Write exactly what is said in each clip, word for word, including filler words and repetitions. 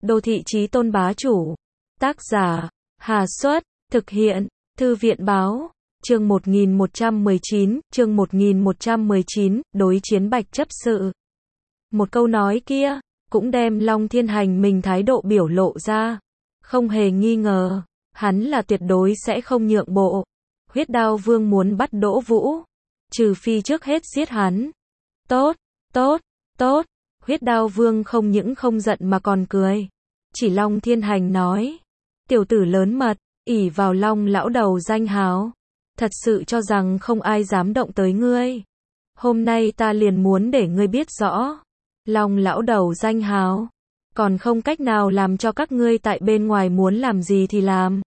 Đô thị chí tôn bá chủ. Tác giả, Hà Xuất, thực hiện, Thư viện Báo. Chương một nghìn một trăm mười chín, chương một nghìn một trăm mười chín, đối chiến Bạch chấp sự. Một câu nói kia, cũng đem Long Thiên Hành mình thái độ biểu lộ ra. Không hề nghi ngờ, hắn là tuyệt đối sẽ không nhượng bộ. Huyết Đao Vương muốn bắt Đỗ Vũ, trừ phi trước hết giết hắn. Tốt, tốt, tốt. Huyết Đao Vương không những không giận mà còn cười. Chỉ Long Thiên Hành nói, tiểu tử lớn mật, ỷ vào Long lão đầu danh hào, thật sự cho rằng không ai dám động tới ngươi. Hôm nay ta liền muốn để ngươi biết rõ, Long lão đầu danh hào, còn không cách nào làm cho các ngươi tại bên ngoài muốn làm gì thì làm.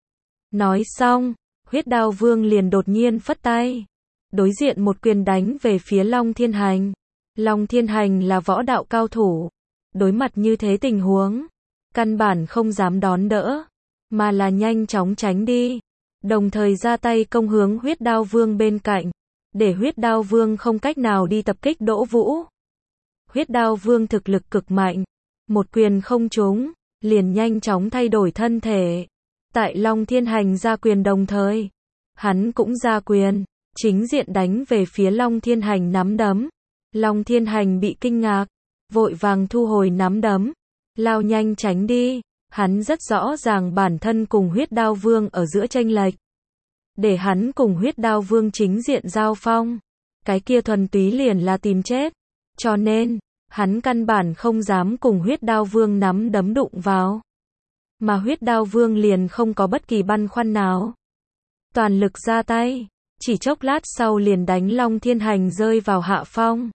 Nói xong, Huyết Đao Vương liền đột nhiên phất tay, đối diện một quyền đánh về phía Long Thiên Hành. Long Thiên Hành là võ đạo cao thủ, đối mặt như thế tình huống, căn bản không dám đón đỡ, mà là nhanh chóng tránh đi, đồng thời ra tay công hướng Huyết Đao Vương bên cạnh, để Huyết Đao Vương không cách nào đi tập kích Đỗ Vũ. Huyết Đao Vương thực lực cực mạnh, một quyền không trúng, liền nhanh chóng thay đổi thân thể. Tại Long Thiên Hành ra quyền đồng thời, hắn cũng ra quyền, chính diện đánh về phía Long Thiên Hành nắm đấm. Long Thiên Hành bị kinh ngạc, vội vàng thu hồi nắm đấm, lao nhanh tránh đi. Hắn rất rõ ràng bản thân cùng Huyết Đao Vương ở giữa chênh lệch. Để hắn cùng Huyết Đao Vương chính diện giao phong, cái kia thuần túy liền là tìm chết. Cho nên, hắn căn bản không dám cùng Huyết Đao Vương nắm đấm đụng vào. Mà Huyết Đao Vương liền không có bất kỳ băn khoăn nào. Toàn lực ra tay, chỉ chốc lát sau liền đánh Long Thiên Hành rơi vào hạ phong.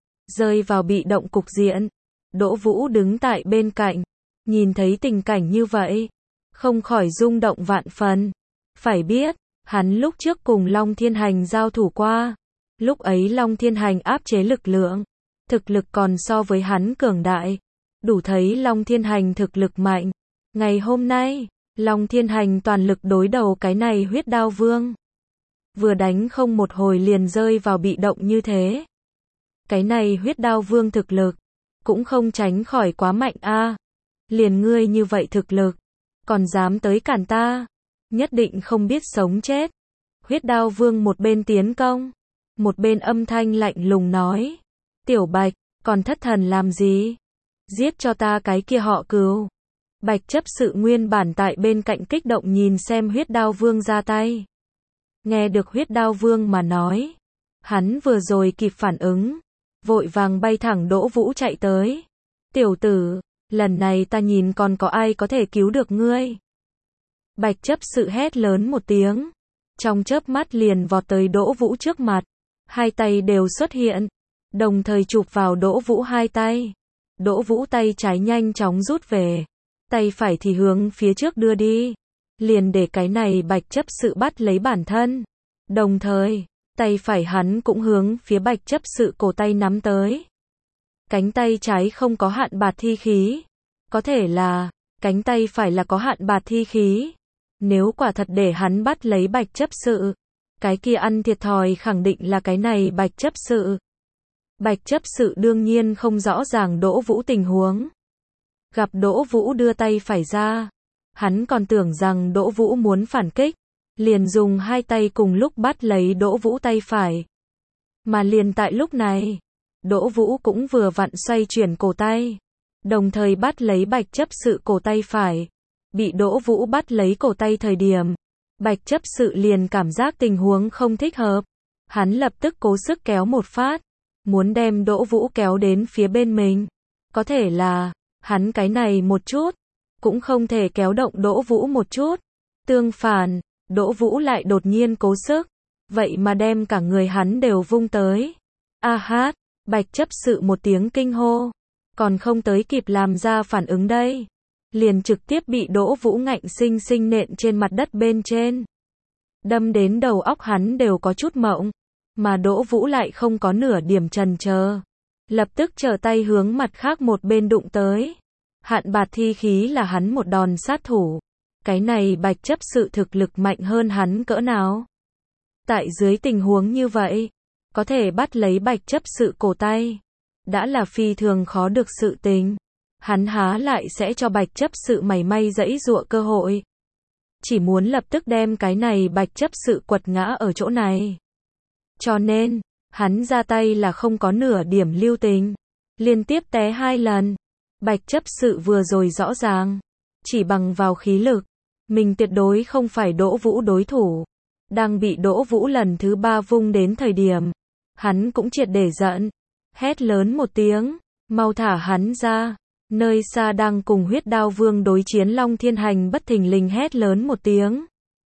Rơi vào bị động cục diện. Đỗ Vũ đứng tại bên cạnh, nhìn thấy tình cảnh như vậy, không khỏi rung động vạn phần. Phải biết, hắn lúc trước cùng Long Thiên Hành giao thủ qua. Lúc ấy Long Thiên Hành áp chế lực lượng, thực lực còn so với hắn cường đại, đủ thấy Long Thiên Hành thực lực mạnh. Ngày hôm nay, Long Thiên Hành toàn lực đối đầu cái này Huyết Đao Vương. Vừa đánh không một hồi liền rơi vào bị động như thế. Cái này Huyết Đao Vương thực lực, cũng không tránh khỏi quá mạnh a. À. Liền ngươi như vậy thực lực, còn dám tới cản ta, nhất định không biết sống chết. Huyết Đao Vương một bên tiến công, một bên âm thanh lạnh lùng nói, tiểu Bạch, còn thất thần làm gì? Giết cho ta cái kia họ Cừu. Bạch chấp sự nguyên bản tại bên cạnh kích động nhìn xem Huyết Đao Vương ra tay. Nghe được Huyết Đao Vương mà nói, hắn vừa rồi kịp phản ứng, vội vàng bay thẳng Đỗ Vũ chạy tới. Tiểu tử, lần này ta nhìn còn có ai có thể cứu được ngươi. Bạch chấp sự hét lớn một tiếng, trong chớp mắt liền vọt tới Đỗ Vũ trước mặt, hai tay đều xuất hiện, đồng thời chụp vào Đỗ Vũ hai tay. Đỗ Vũ tay trái nhanh chóng rút về, tay phải thì hướng phía trước đưa đi, liền để cái này Bạch chấp sự bắt lấy bản thân. Đồng thời, tay phải hắn cũng hướng phía Bạch chấp sự cổ tay nắm tới. Cánh tay trái không có hạn bạt thi khí, có thể là cánh tay phải là có hạn bạt thi khí. Nếu quả thật để hắn bắt lấy Bạch chấp sự, cái kia ăn thiệt thòi khẳng định là cái này Bạch chấp sự. Bạch chấp sự đương nhiên không rõ ràng Đỗ Vũ tình huống. Gặp Đỗ Vũ đưa tay phải ra, hắn còn tưởng rằng Đỗ Vũ muốn phản kích, liền dùng hai tay cùng lúc bắt lấy Đỗ Vũ tay phải. Mà liền tại lúc này, Đỗ Vũ cũng vừa vặn xoay chuyển cổ tay, đồng thời bắt lấy Bạch chấp sự cổ tay phải. Bị Đỗ Vũ bắt lấy cổ tay thời điểm, Bạch chấp sự liền cảm giác tình huống không thích hợp. Hắn lập tức cố sức kéo một phát, muốn đem Đỗ Vũ kéo đến phía bên mình. Có thể là, hắn cái này một chút, cũng không thể kéo động Đỗ Vũ một chút. Tương phản, Đỗ Vũ lại đột nhiên cố sức, vậy mà đem cả người hắn đều vung tới. A hát, Bạch chấp sự một tiếng kinh hô, còn không tới kịp làm ra phản ứng đây, liền trực tiếp bị Đỗ Vũ ngạnh sinh sinh nện trên mặt đất bên trên. Đâm đến đầu óc hắn đều có chút mộng, mà Đỗ Vũ lại không có nửa điểm chần chờ, lập tức trở tay hướng mặt khác một bên đụng tới. Hạn bạt thi khí là hắn một đòn sát thủ. Cái này Bạch chấp sự thực lực mạnh hơn hắn cỡ nào? Tại dưới tình huống như vậy, có thể bắt lấy Bạch chấp sự cổ tay, đã là phi thường khó được sự tình. hắn há lại sẽ cho bạch chấp sự mảy may giãy giụa cơ hội. Chỉ muốn lập tức đem cái này bạch chấp sự quật ngã ở chỗ này. Cho nên, hắn ra tay là không có nửa điểm lưu tình. Liên tiếp té hai lần. Bạch chấp sự vừa rồi rõ ràng. Chỉ bằng vào khí lực. Mình tuyệt đối không phải Đỗ Vũ đối thủ. Đang bị Đỗ Vũ lần thứ ba vung đến thời điểm. Hắn cũng triệt để giận. Hét lớn một tiếng. Mau thả hắn ra. Nơi xa đang cùng huyết đao vương đối chiến Long Thiên Hành bất thình lình hét lớn một tiếng.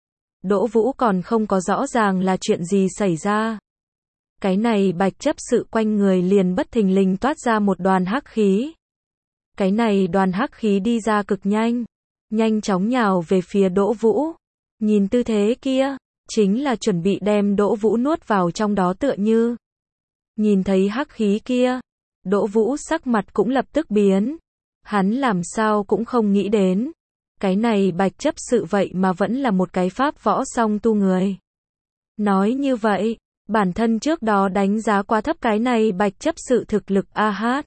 Đỗ Vũ còn không có rõ ràng là chuyện gì xảy ra. Cái này bạch chấp sự quanh người liền bất thình lình toát ra một đoàn hắc khí. Cái này đoàn hắc khí đi ra cực nhanh. Nhanh chóng nhào về phía Đỗ Vũ. Nhìn tư thế kia, chính là chuẩn bị đem Đỗ Vũ nuốt vào trong đó tựa như. Nhìn thấy hắc khí kia, Đỗ Vũ sắc mặt cũng lập tức biến. Hắn làm sao cũng không nghĩ đến. Cái này bạch chấp sự vậy mà vẫn là một cái pháp võ song tu người. Nói như vậy, bản thân trước đó đánh giá quá thấp cái này bạch chấp sự thực lực a hát.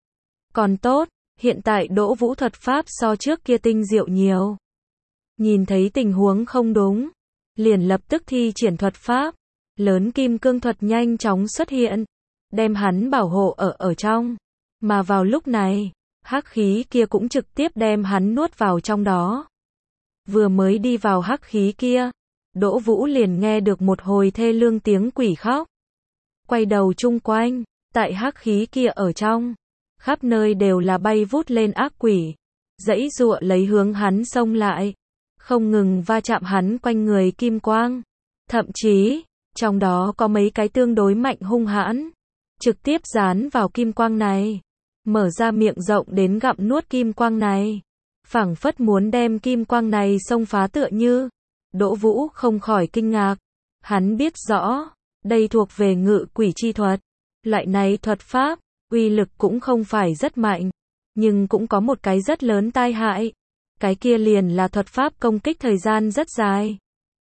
Còn tốt, hiện tại Đỗ Vũ thuật pháp so trước kia tinh diệu nhiều. Nhìn thấy tình huống không đúng, liền lập tức thi triển thuật pháp. Lớn kim cương thuật nhanh chóng xuất hiện, đem hắn bảo hộ ở ở trong. Mà vào lúc này, hắc khí kia cũng trực tiếp đem hắn nuốt vào trong đó. Vừa mới đi vào hắc khí kia, Đỗ Vũ liền nghe được một hồi thê lương tiếng quỷ khóc. Quay đầu chung quanh, tại hắc khí kia ở trong, khắp nơi đều là bay vút lên ác quỷ, giãy giụa lấy hướng hắn xông lại, không ngừng va chạm hắn quanh người kim quang. Thậm chí, trong đó có mấy cái tương đối mạnh hung hãn, trực tiếp dán vào kim quang này. Mở ra miệng rộng đến gặm nuốt kim quang này. Phảng phất muốn đem kim quang này xông phá tựa như. Đỗ Vũ không khỏi kinh ngạc. Hắn biết rõ, đây thuộc về ngự quỷ chi thuật. Loại này thuật pháp, uy lực cũng không phải rất mạnh. Nhưng cũng có một cái rất lớn tai hại. Cái kia liền là thuật pháp công kích thời gian rất dài.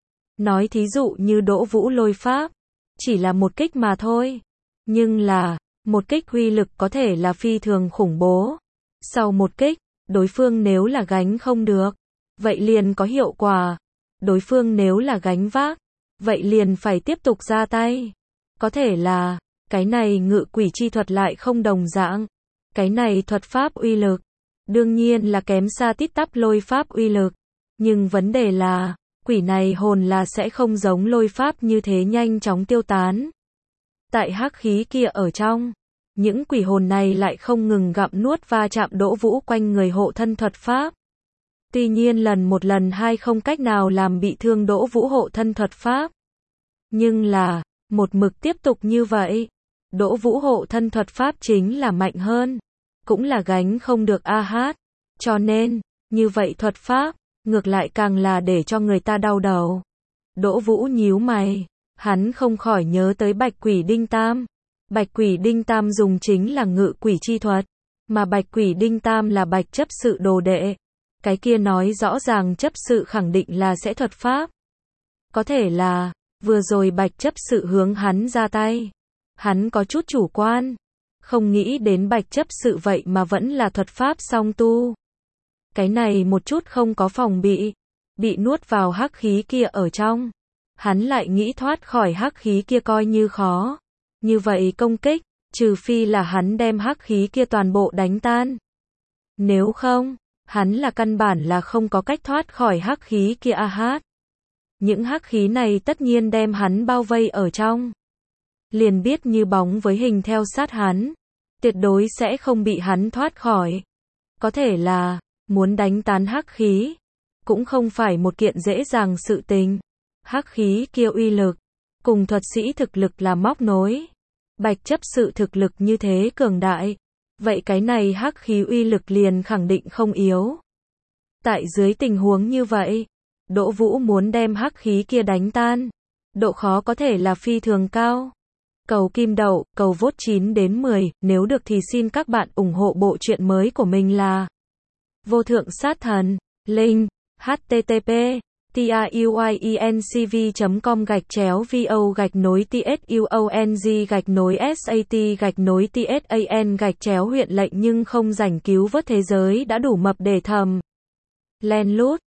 Nói thí dụ như Đỗ Vũ lôi pháp. Chỉ là một kích mà thôi. Nhưng là, một kích uy lực có thể là phi thường khủng bố. Sau một kích, đối phương nếu là gánh không được, vậy liền có hiệu quả. Đối phương nếu là gánh vác, vậy liền phải tiếp tục ra tay. Có thể là, cái này ngự quỷ chi thuật lại không đồng dạng. Cái này thuật pháp uy lực, đương nhiên là kém xa tít tắp lôi pháp uy lực. Nhưng vấn đề là, quỷ này hồn là sẽ không giống lôi pháp như thế nhanh chóng tiêu tán. Tại hắc khí kia ở trong, những quỷ hồn này lại không ngừng gặm nuốt va chạm Đỗ Vũ quanh người hộ thân thuật pháp. Tuy nhiên lần một lần hai không cách nào làm bị thương Đỗ Vũ hộ thân thuật pháp. Nhưng là, một mực tiếp tục như vậy, Đỗ Vũ hộ thân thuật pháp chính là mạnh hơn, cũng là gánh không được a hát. Cho nên, như vậy thuật pháp, ngược lại càng là để cho người ta đau đầu. Đỗ Vũ nhíu mày. Hắn không khỏi nhớ tới Bạch Quỷ Đinh Tam. Bạch Quỷ Đinh Tam dùng chính là ngự quỷ chi thuật, mà Bạch Quỷ Đinh Tam là bạch chấp sự đồ đệ. Cái kia nói rõ ràng chấp sự khẳng định là sẽ thuật pháp. Có thể là, vừa rồi bạch chấp sự hướng hắn ra tay. Hắn có chút chủ quan. Không nghĩ đến bạch chấp sự vậy mà vẫn là thuật pháp song tu. Cái này một chút không có phòng bị. Bị nuốt vào hắc khí kia ở trong. Hắn lại nghĩ thoát khỏi hắc khí kia coi như khó. Như vậy công kích, trừ phi là hắn đem hắc khí kia toàn bộ đánh tan. Nếu không, hắn là căn bản là không có cách thoát khỏi hắc khí kia a hát. Những hắc khí này tất nhiên đem hắn bao vây ở trong. Liền biết như bóng với hình theo sát hắn. Tuyệt đối sẽ không bị hắn thoát khỏi. Có thể là, muốn đánh tán hắc khí, cũng không phải một kiện dễ dàng sự tình. Hắc khí kia uy lực, cùng thuật sĩ thực lực là móc nối. Bạch chấp sự thực lực như thế cường đại, vậy cái này hắc khí uy lực liền khẳng định không yếu. Tại dưới tình huống như vậy, Đỗ Vũ muốn đem hắc khí kia đánh tan, độ khó có thể là phi thường cao. Cầu kim đậu, cầu vote chín đến mười, nếu được thì xin các bạn ủng hộ bộ truyện mới của mình là Vô Thượng Sát Thần, link, http truyencv chấm com gạch chéo vo gạch nối tsuong gạch nối sat gạch nối tsan gạch chéo huyện lệnh nhưng không rảnh cứu vớt thế giới đã đủ mập để thầm len lút.